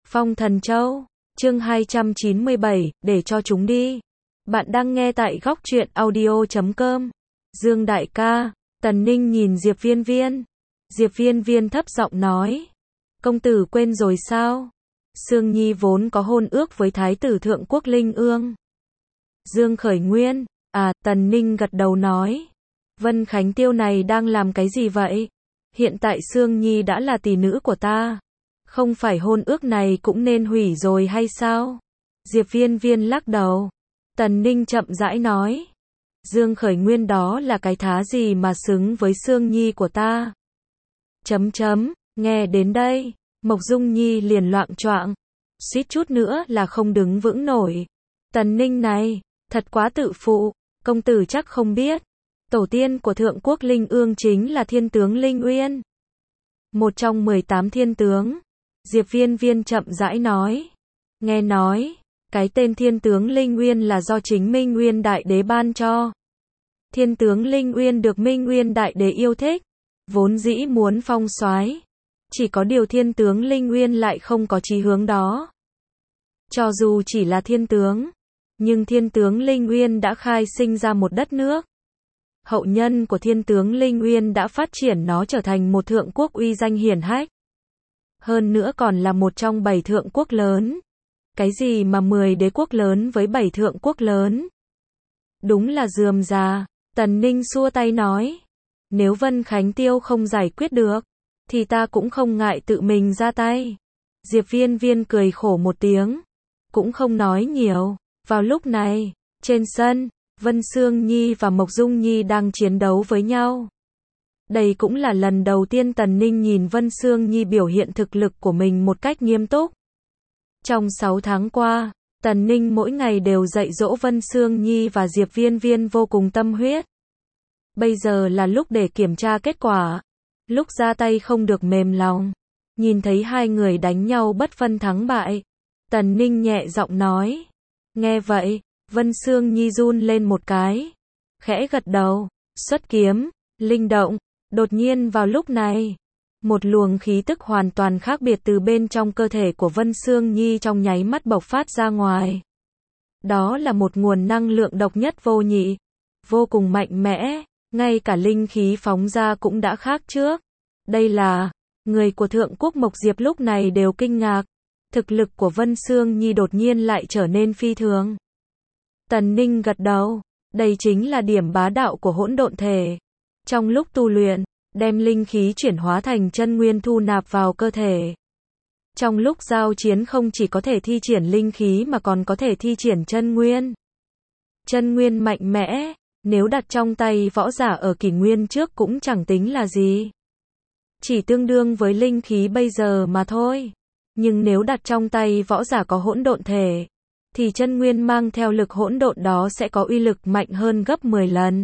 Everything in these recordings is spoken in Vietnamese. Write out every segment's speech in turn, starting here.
Phong Thần Châu, chương 297, để cho chúng đi. Bạn đang nghe tại góc truyện audio.com. Dương đại ca, Tần Ninh nhìn Diệp Viên Viên. Diệp Viên Viên thấp giọng nói. Công tử quên rồi sao? Sương Nhi vốn có hôn ước với Thái tử Thượng Quốc Linh Ương. Dương Khởi Nguyên, Tần Ninh gật đầu nói. Vân Khánh Tiêu này đang làm cái gì vậy? Hiện tại Sương Nhi đã là tỷ nữ của ta. Không phải hôn ước này cũng nên hủy rồi hay sao? Diệp Viên Viên lắc đầu. Tần Ninh chậm rãi nói. Dương Khởi Nguyên đó là cái thá gì mà xứng với Sương Nhi của ta? Nghe đến đây, Mộc Dung Nhi liền loạng choạng, suýt chút nữa là không đứng vững nổi. Tần Ninh này, thật quá tự phụ, công tử chắc không biết. Tổ tiên của Thượng Quốc Linh Ương chính là thiên tướng Linh Uyên. Một trong 18 thiên tướng. Diệp Viên Viên chậm rãi nói. Nghe nói, cái tên thiên tướng Linh Uyên là do chính Minh Uyên Đại Đế ban cho. Thiên tướng Linh Uyên được Minh Uyên Đại Đế yêu thích, vốn dĩ muốn phong soái. Chỉ có điều thiên tướng Linh Uyên lại không có chí hướng đó. Cho dù chỉ là thiên tướng, nhưng thiên tướng Linh Uyên đã khai sinh ra một đất nước. Hậu nhân của thiên tướng Linh Uyên đã phát triển nó trở thành một thượng quốc uy danh hiển hách. Hơn nữa còn là một trong 7 thượng quốc lớn. Cái gì mà 10 đế quốc lớn với 7 thượng quốc lớn? Đúng là rườm rà. Tần Ninh xua tay nói. Nếu Vân Khánh Tiêu không giải quyết được, thì ta cũng không ngại tự mình ra tay. Diệp Viên Viên cười khổ một tiếng, cũng không nói nhiều. Vào lúc này, trên sân, Vân Sương Nhi và Mộc Dung Nhi đang chiến đấu với nhau. Đây cũng là lần đầu tiên Tần Ninh nhìn Vân Sương Nhi biểu hiện thực lực của mình một cách nghiêm túc. Trong 6 tháng qua, Tần Ninh mỗi ngày đều dạy dỗ Vân Sương Nhi và Diệp Viên Viên vô cùng tâm huyết. Bây giờ là lúc để kiểm tra kết quả. Lúc ra tay không được mềm lòng. Nhìn thấy hai người đánh nhau bất phân thắng bại, Tần Ninh nhẹ giọng nói. Nghe vậy, Vân Sương Nhi run lên một cái, khẽ gật đầu, xuất kiếm, linh động. Đột nhiên vào lúc này, một luồng khí tức hoàn toàn khác biệt từ bên trong cơ thể của Vân Sương Nhi trong nháy mắt bộc phát ra ngoài. Đó là một nguồn năng lượng độc nhất vô nhị, vô cùng mạnh mẽ, ngay cả linh khí phóng ra cũng đã khác trước. Đây là, người của Thượng Quốc Mộc Diệp lúc này đều kinh ngạc, thực lực của Vân Sương Nhi đột nhiên lại trở nên phi thường. Tần Ninh gật đầu, đây chính là điểm bá đạo của hỗn độn thể. Trong lúc tu luyện, đem linh khí chuyển hóa thành chân nguyên thu nạp vào cơ thể. Trong lúc giao chiến không chỉ có thể thi triển linh khí mà còn có thể thi triển chân nguyên. Chân nguyên mạnh mẽ, nếu đặt trong tay võ giả ở kỷ nguyên trước cũng chẳng tính là gì. Chỉ tương đương với linh khí bây giờ mà thôi. Nhưng nếu đặt trong tay võ giả có hỗn độn thể, thì chân nguyên mang theo lực hỗn độn đó sẽ có uy lực mạnh hơn gấp 10 lần.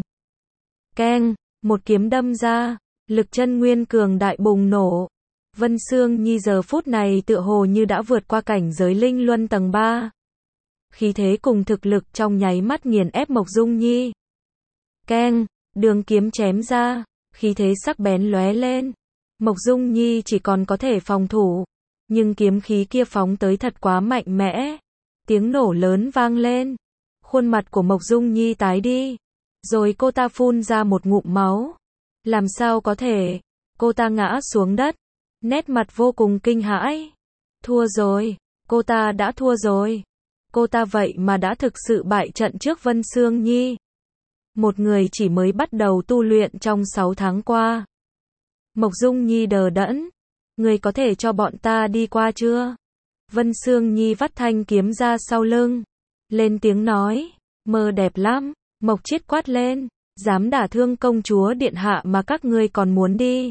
Keng, một kiếm đâm ra, lực chân nguyên cường đại bùng nổ. Vân Sương Nhi giờ phút này tựa hồ như đã vượt qua cảnh giới linh luân tầng 3. Khí thế cùng thực lực trong nháy mắt nghiền ép Mộc Dung Nhi. Keng, đường kiếm chém ra, khí thế sắc bén lóe lên. Mộc Dung Nhi chỉ còn có thể phòng thủ, nhưng kiếm khí kia phóng tới thật quá mạnh mẽ. Tiếng nổ lớn vang lên, khuôn mặt của Mộc Dung Nhi tái đi, rồi cô ta phun ra một ngụm máu. Làm sao có thể? Cô ta ngã xuống đất, nét mặt vô cùng kinh hãi. Thua rồi, cô ta đã thua rồi. Cô ta vậy mà đã thực sự bại trận trước Vân Sương Nhi. Một người chỉ mới bắt đầu tu luyện trong 6 tháng qua. Mộc Dung Nhi đờ đẫn. Người có thể cho bọn ta đi qua chưa? Vân Sương Nhi vắt thanh kiếm ra sau lưng, lên tiếng nói. Mơ đẹp lắm. Mộc Chiết quát lên. Dám đả thương công chúa điện hạ mà các ngươi còn muốn đi?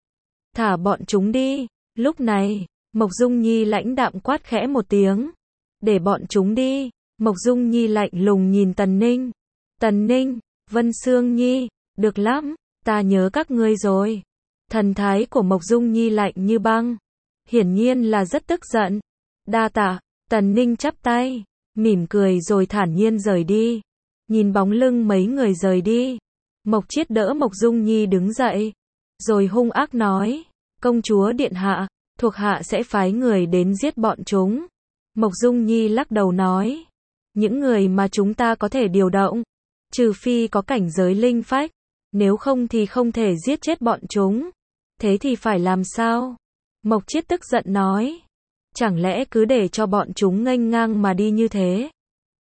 Thả bọn chúng đi. Lúc này, Mộc Dung Nhi lãnh đạm quát khẽ một tiếng. Để bọn chúng đi. Mộc Dung Nhi lạnh lùng nhìn Tần Ninh. Tần Ninh, Vân Sương Nhi, được lắm, ta nhớ các ngươi rồi. Thần thái của Mộc Dung Nhi lạnh như băng, hiển nhiên là rất tức giận. Đa tạ. Tần Ninh chắp tay, mỉm cười rồi thản nhiên rời đi. Nhìn bóng lưng mấy người rời đi, Mộc Chiết đỡ Mộc Dung Nhi đứng dậy, rồi hung ác nói. Công chúa điện hạ, thuộc hạ sẽ phái người đến giết bọn chúng. Mộc Dung Nhi lắc đầu nói, những người mà chúng ta có thể điều động, trừ phi có cảnh giới linh phách, nếu không thì không thể giết chết bọn chúng. Thế thì phải làm sao? Mộc Chiết tức giận nói, chẳng lẽ cứ để cho bọn chúng nghênh ngang mà đi như thế?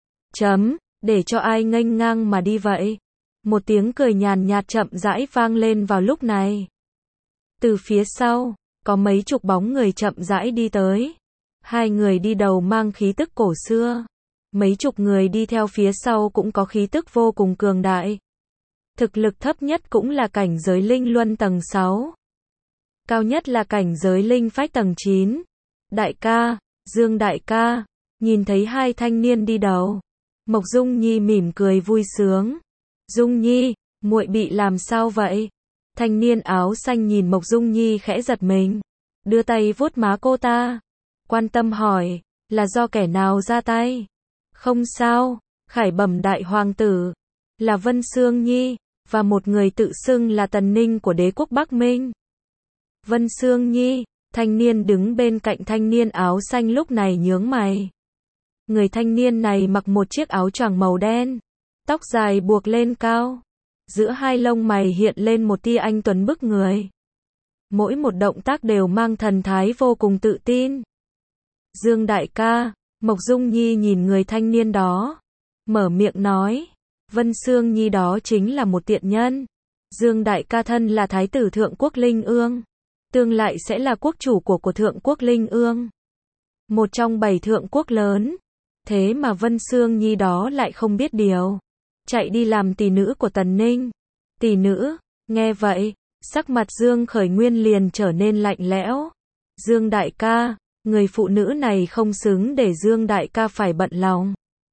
Để cho ai nghênh ngang mà đi vậy? Một tiếng cười nhàn nhạt chậm rãi vang lên vào lúc này. Từ phía sau, có mấy chục bóng người chậm rãi đi tới. Hai người đi đầu mang khí tức cổ xưa. Mấy chục người đi theo phía sau cũng có khí tức vô cùng cường đại. Thực lực thấp nhất cũng là cảnh giới linh luân tầng 6. Cao nhất là cảnh giới linh phách tầng 9. Đại ca, Dương đại ca, nhìn thấy hai thanh niên đi đầu. Mộc Dung Nhi mỉm cười vui sướng. Dung Nhi, muội bị làm sao vậy? Thanh niên áo xanh nhìn Mộc Dung Nhi khẽ giật mình. Đưa tay vuốt má cô ta. Quan tâm hỏi, là do kẻ nào ra tay? Không sao, Khải Bẩm đại hoàng tử. Là Vân Sương Nhi, và một người tự xưng là Tần Ninh của đế quốc Bắc Minh. Vân Sương Nhi, thanh niên đứng bên cạnh thanh niên áo xanh lúc này nhướng mày. Người thanh niên này mặc một chiếc áo choàng màu đen, tóc dài buộc lên cao, giữa hai lông mày hiện lên một tia anh tuấn bức người. Mỗi một động tác đều mang thần thái vô cùng tự tin. Dương đại ca, Mộc Dung Nhi nhìn người thanh niên đó, mở miệng nói, Vân Sương Nhi đó chính là một tiện nhân. Dương đại ca thân là thái tử Thượng Quốc Linh Ương, tương lai sẽ là quốc chủ của Thượng Quốc Linh Ương, một trong 7 thượng quốc lớn. Thế mà Vân Sương Nhi đó lại không biết điều, chạy đi làm tỷ nữ của Tần Ninh. Tỷ nữ? Nghe vậy, sắc mặt Dương Khởi Nguyên liền trở nên lạnh lẽo. Dương đại ca, người phụ nữ này không xứng để Dương đại ca phải bận lòng.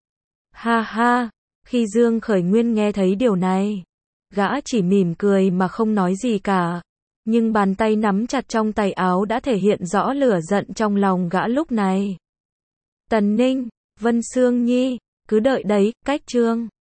Ha ha, khi Dương Khởi Nguyên nghe thấy điều này, gã chỉ mỉm cười mà không nói gì cả. Nhưng bàn tay nắm chặt trong tay áo đã thể hiện rõ lửa giận trong lòng gã lúc này. Tần Ninh, Vân Sương Nhi, cứ đợi đấy, cách chương.